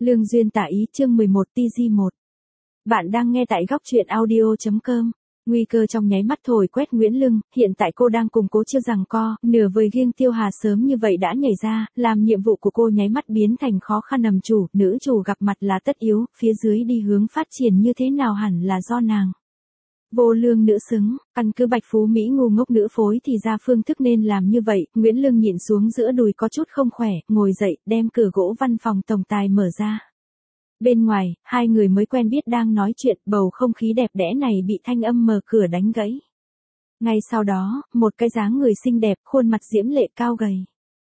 Lương duyên tả ý chương 11 TG1. Bạn đang nghe tại góc truyện audio.com. Nguy cơ trong nháy mắt thổi quét Nguyễn Lương, hiện tại cô đang cùng Cố Chiêu giằng co, nửa vời riêng Tiêu Hà sớm như vậy đã nhảy ra, làm nhiệm vụ của cô nháy mắt biến thành khó khăn nầm chủ, nữ chủ gặp mặt là tất yếu, phía dưới đi hướng phát triển như thế nào hẳn là do nàng. Vô lương nữ xứng, căn cứ Bạch Phú Mỹ ngu ngốc nữ phối thì ra phương thức nên làm như vậy, Nguyễn Lương nhịn xuống giữa đùi có chút không khỏe, ngồi dậy, đem cửa gỗ văn phòng tổng tài mở ra. Bên ngoài, hai người mới quen biết đang nói chuyện, bầu không khí đẹp đẽ này bị thanh âm mở cửa đánh gãy. Ngay sau đó, một cái dáng người xinh đẹp, khuôn mặt diễm lệ cao gầy.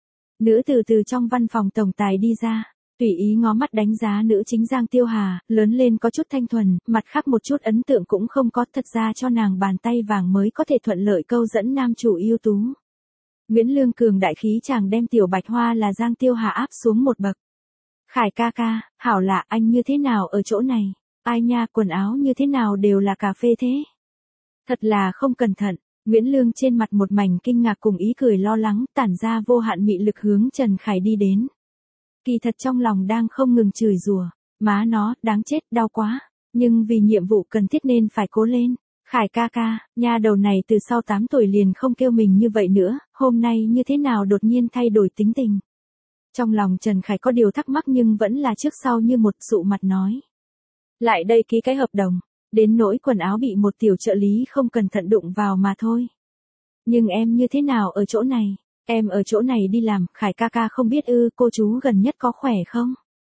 Nữ từ trong văn phòng tổng tài đi ra. Tùy ý ngó mắt đánh giá nữ chính Giang Tiêu Hà, lớn lên có chút thanh thuần, mặt khác một chút ấn tượng cũng không có, thật ra cho nàng bàn tay vàng mới có thể thuận lợi câu dẫn nam chủ ưu tú. Nguyễn Lương cường đại khí chàng đem tiểu Bạch Hoa là Giang Tiêu Hà áp xuống một bậc. Khải ca ca, hảo lạ, anh như thế nào ở chỗ này? Ai nha, quần áo như thế nào đều là cà phê thế? Thật là không cẩn thận. Nguyễn Lương trên mặt một mảnh kinh ngạc cùng ý cười lo lắng, tản ra vô hạn mị lực hướng Trần Khải đi đến. Kỳ thật trong lòng đang không ngừng chửi rủa, má nó, đáng chết, đau quá, nhưng vì nhiệm vụ cần thiết nên phải cố lên. Khải ca ca, nha đầu này từ sau 8 tuổi liền không kêu mình như vậy nữa, hôm nay như thế nào đột nhiên thay đổi tính tình. Trong lòng Trần Khải có điều thắc mắc nhưng vẫn là trước sau như một sụ mặt nói. Lại đây ký cái hợp đồng, đến nỗi quần áo bị một tiểu trợ lý không cẩn thận đụng vào mà thôi. Nhưng em như thế nào ở chỗ này? Em ở chỗ này đi làm, Khải ca ca không biết ư, cô chú gần nhất có khỏe không?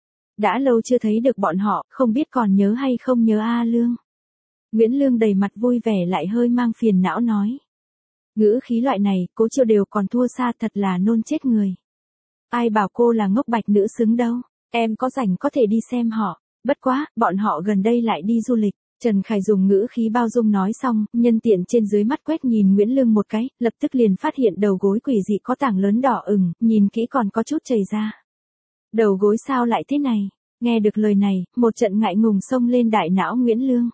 Đã lâu chưa thấy được bọn họ, không biết còn nhớ hay không nhớ a Lương. Nguyễn Lương đầy mặt vui vẻ lại hơi mang phiền não nói. Ngữ khí loại này, Cố Chiêu đều còn thua xa, thật là nôn chết người. Ai bảo cô là ngốc bạch nữ xứng đâu, em có rảnh có thể đi xem họ, bất quá, bọn họ gần đây lại đi du lịch. Trần Khải dùng ngữ khí bao dung nói xong, nhân tiện trên dưới mắt quét nhìn Nguyễn Lương một cái, lập tức liền phát hiện đầu gối quỷ dị có tảng lớn đỏ ửng, nhìn kỹ còn có chút chảy ra. Đầu gối sao lại thế này? Nghe được lời này, một trận ngại ngùng xông lên đại não Nguyễn Lương.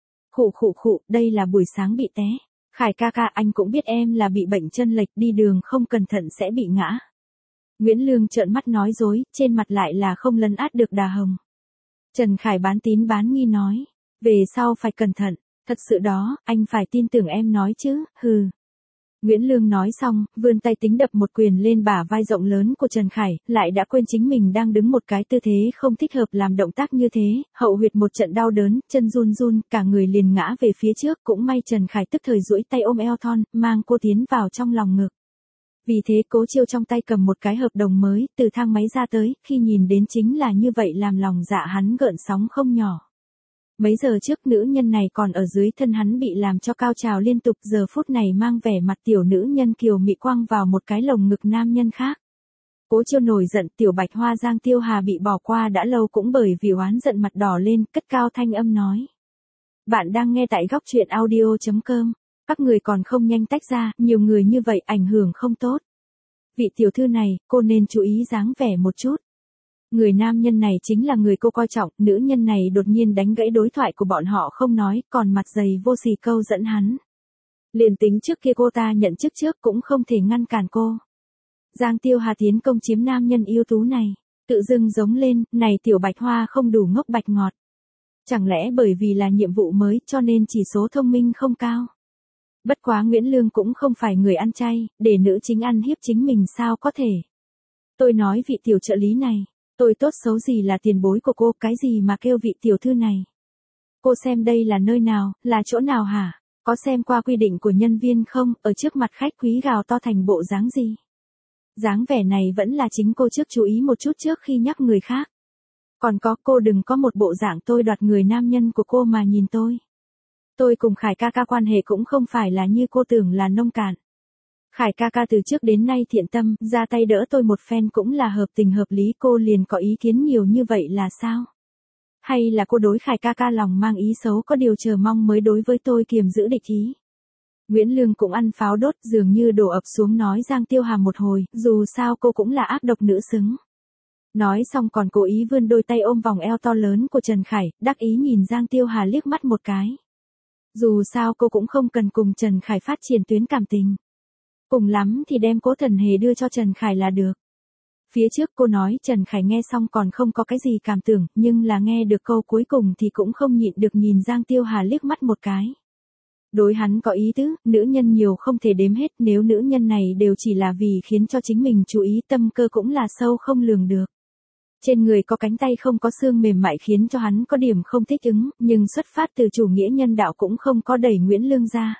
Khụ, đây là buổi sáng bị té. Khải ca ca, anh cũng biết em là bị bệnh chân lệch, đi đường không cẩn thận sẽ bị ngã. Nguyễn Lương trợn mắt nói dối, trên mặt lại là không lấn át được đà hồng. Trần Khải bán tín bán nghi nói. Về sau phải cẩn thận, thật sự đó, anh phải tin tưởng em nói chứ, hừ. Nguyễn Lương nói xong, vươn tay tính đập một quyền lên bả vai rộng lớn của Trần Khải, lại đã quên chính mình đang đứng một cái tư thế không thích hợp làm động tác như thế, hậu huyệt một trận đau đớn, chân run run, cả người liền ngã về phía trước, cũng may Trần Khải tức thời duỗi tay ôm eo thon, mang cô tiến vào trong lòng ngực. Vì thế Cố Chiêu trong tay cầm một cái hợp đồng mới, từ thang máy ra tới, khi nhìn đến chính là như vậy làm lòng dạ hắn gợn sóng không nhỏ. Mấy giờ trước nữ nhân này còn ở dưới thân hắn bị làm cho cao trào liên tục, giờ phút này mang vẻ mặt tiểu nữ nhân kiều mị quăng vào một cái lồng ngực nam nhân khác. Cố Chiêu nổi giận, tiểu Bạch Hoa Giang Tiêu Hà bị bỏ qua đã lâu cũng bởi vì oán giận mặt đỏ lên, cất cao thanh âm nói. Bạn đang nghe tại góc truyện audio.com, các người còn không nhanh tách ra, nhiều người như vậy ảnh hưởng không tốt. Vị tiểu thư này, cô nên chú ý dáng vẻ một chút. Người nam nhân này chính là người cô coi trọng, nữ nhân này đột nhiên đánh gãy đối thoại của bọn họ không nói, còn mặt dày vô sỉ câu dẫn hắn. Liền tính trước kia cô ta nhận chức trước cũng không thể ngăn cản cô. Giang Tiêu Hà tiến công chiếm nam nhân ưu tú này, tự dưng giống lên, này tiểu Bạch Hoa không đủ ngốc bạch ngọt. Chẳng lẽ bởi vì là nhiệm vụ mới cho nên chỉ số thông minh không cao? Bất quá Nguyễn Lương cũng không phải người ăn chay, để nữ chính ăn hiếp chính mình sao có thể. Tôi nói vị tiểu trợ lý này. Tôi tốt xấu gì là tiền bối của cô, cái gì mà kêu vị tiểu thư này? Cô xem đây là nơi nào, là chỗ nào hả? Có xem qua quy định của nhân viên không, ở trước mặt khách quý gào to thành bộ dáng gì? Dáng vẻ này vẫn là chính cô trước chú ý một chút trước khi nhắc người khác. Còn có, cô đừng có một bộ dạng tôi đoạt người nam nhân của cô mà nhìn tôi. Tôi cùng Khải ca ca quan hệ cũng không phải là như cô tưởng là nông cạn. Khải ca ca từ trước đến nay thiện tâm, ra tay đỡ tôi một phen cũng là hợp tình hợp lý, cô liền có ý kiến nhiều như vậy là sao? Hay là cô đối Khải ca ca lòng mang ý xấu có điều chờ mong mới đối với tôi kiềm giữ địch ý? Nguyễn Lương cũng ăn pháo đốt dường như đổ ập xuống nói Giang Tiêu Hà một hồi, dù sao cô cũng là ác độc nữ xứng. Nói xong còn cố ý vươn đôi tay ôm vòng eo to lớn của Trần Khải, đắc ý nhìn Giang Tiêu Hà liếc mắt một cái. Dù sao cô cũng không cần cùng Trần Khải phát triển tuyến cảm tình. Cùng lắm thì đem Cố Thần Hề đưa cho Trần Khải là được. Phía trước cô nói Trần Khải nghe xong còn không có cái gì cảm tưởng, nhưng là nghe được câu cuối cùng thì cũng không nhịn được nhìn Giang Tiêu Hà liếc mắt một cái. Đối hắn có ý tứ, nữ nhân nhiều không thể đếm hết, nếu nữ nhân này đều chỉ là vì khiến cho chính mình chú ý, tâm cơ cũng là sâu không lường được. Trên người có cánh tay không có xương mềm mại khiến cho hắn có điểm không thích ứng, nhưng xuất phát từ chủ nghĩa nhân đạo cũng không có đẩy Nguyễn Lương ra.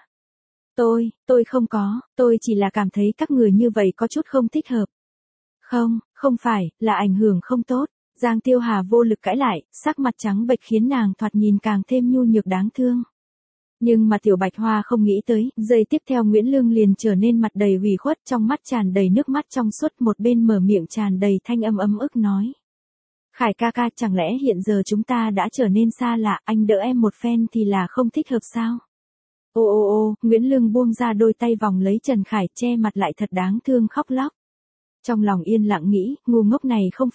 Tôi không có, tôi chỉ là cảm thấy các người như vậy có chút không thích hợp. Không phải, là ảnh hưởng không tốt. Giang Tiêu Hà vô lực cãi lại, sắc mặt trắng bệch khiến nàng thoạt nhìn càng thêm nhu nhược đáng thương. Nhưng mà Tiểu Bạch Hoa không nghĩ tới, giây tiếp theo Nguyễn Lương liền trở nên mặt đầy ủy khuất, trong mắt tràn đầy nước mắt trong suốt, một bên mở miệng tràn đầy thanh âm ấm ức nói. Khải ca ca, chẳng lẽ hiện giờ chúng ta đã trở nên xa lạ, anh đỡ em một phen thì là không thích hợp sao? Ô, Nguyễn Lương buông ra đôi tay vòng lấy Trần Khải, che mặt lại thật đáng thương khóc lóc. Trong lòng yên lặng nghĩ, ngu ngốc này không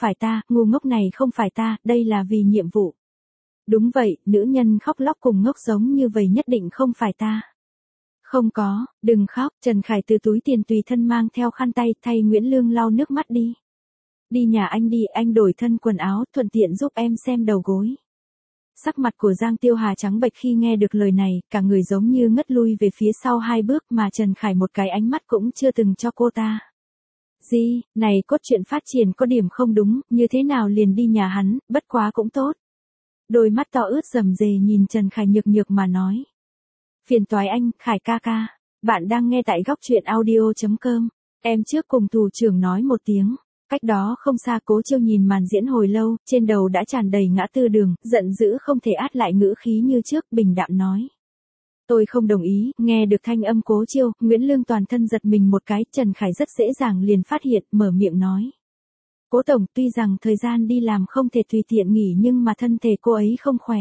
phải ta, đây là vì nhiệm vụ. Đúng vậy, nữ nhân khóc lóc cùng ngốc giống như vậy nhất định không phải ta. Không có, đừng khóc, Trần Khải từ túi tiền tùy thân mang theo khăn tay thay Nguyễn Lương lau nước mắt đi. Đi nhà anh đi, anh đổi thân quần áo, thuận tiện giúp em xem đầu gối. Sắc mặt của Giang Tiêu Hà trắng bệch khi nghe được lời này, cả người giống như ngất lui về phía sau 2 bước mà Trần Khải một cái ánh mắt cũng chưa từng cho cô ta. Gì, này cốt truyện phát triển có điểm không đúng, như thế nào liền đi nhà hắn, bất quá cũng tốt. Đôi mắt to ướt rầm rề nhìn Trần Khải nhược nhược mà nói. Phiền toái anh, Khải ca ca. Bạn đang nghe tại góc truyện audio.com. Em trước cùng thủ trưởng nói một tiếng. Cách đó không xa Cố Chiêu nhìn màn diễn hồi lâu, trên đầu đã tràn đầy ngã tư đường, giận dữ không thể át lại ngữ khí như trước, bình đạm nói. Tôi không đồng ý, nghe được thanh âm Cố Chiêu, Nguyễn Lương toàn thân giật mình một cái, Trần Khải rất dễ dàng liền phát hiện, mở miệng nói. Cố tổng, tuy rằng thời gian đi làm không thể tùy tiện nghỉ nhưng mà thân thể cô ấy không khỏe.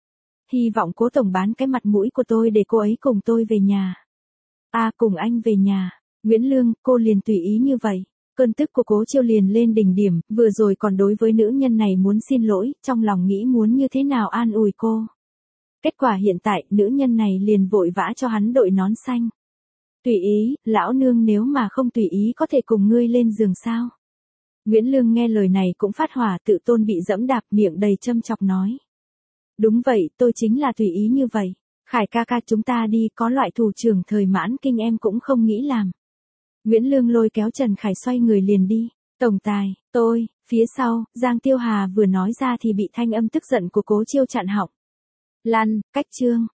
Hy vọng Cố tổng bán cái mặt mũi của tôi để cô ấy cùng tôi về nhà. Cùng anh về nhà. Nguyễn Lương, cô liền tùy ý như vậy. Cơn tức của Cố Chiêu liền lên đỉnh điểm, vừa rồi còn đối với nữ nhân này muốn xin lỗi, trong lòng nghĩ muốn như thế nào an ủi cô. Kết quả hiện tại, nữ nhân này liền vội vã cho hắn đội nón xanh. Tùy ý, lão nương nếu mà không tùy ý có thể cùng ngươi lên giường sao? Nguyễn Lương nghe lời này cũng phát hỏa, tự tôn bị dẫm đạp, miệng đầy châm chọc nói. Đúng vậy, tôi chính là tùy ý như vậy. Khải ca ca, chúng ta đi, có loại thủ trưởng thời mãn kinh em cũng không nghĩ làm. Nguyễn Lương lôi kéo Trần Khải xoay người liền đi. Tổng tài, tôi, phía sau, Giang Tiêu Hà vừa nói ra thì bị thanh âm tức giận của Cố Chiêu chặn họng. Lăn, cách chương.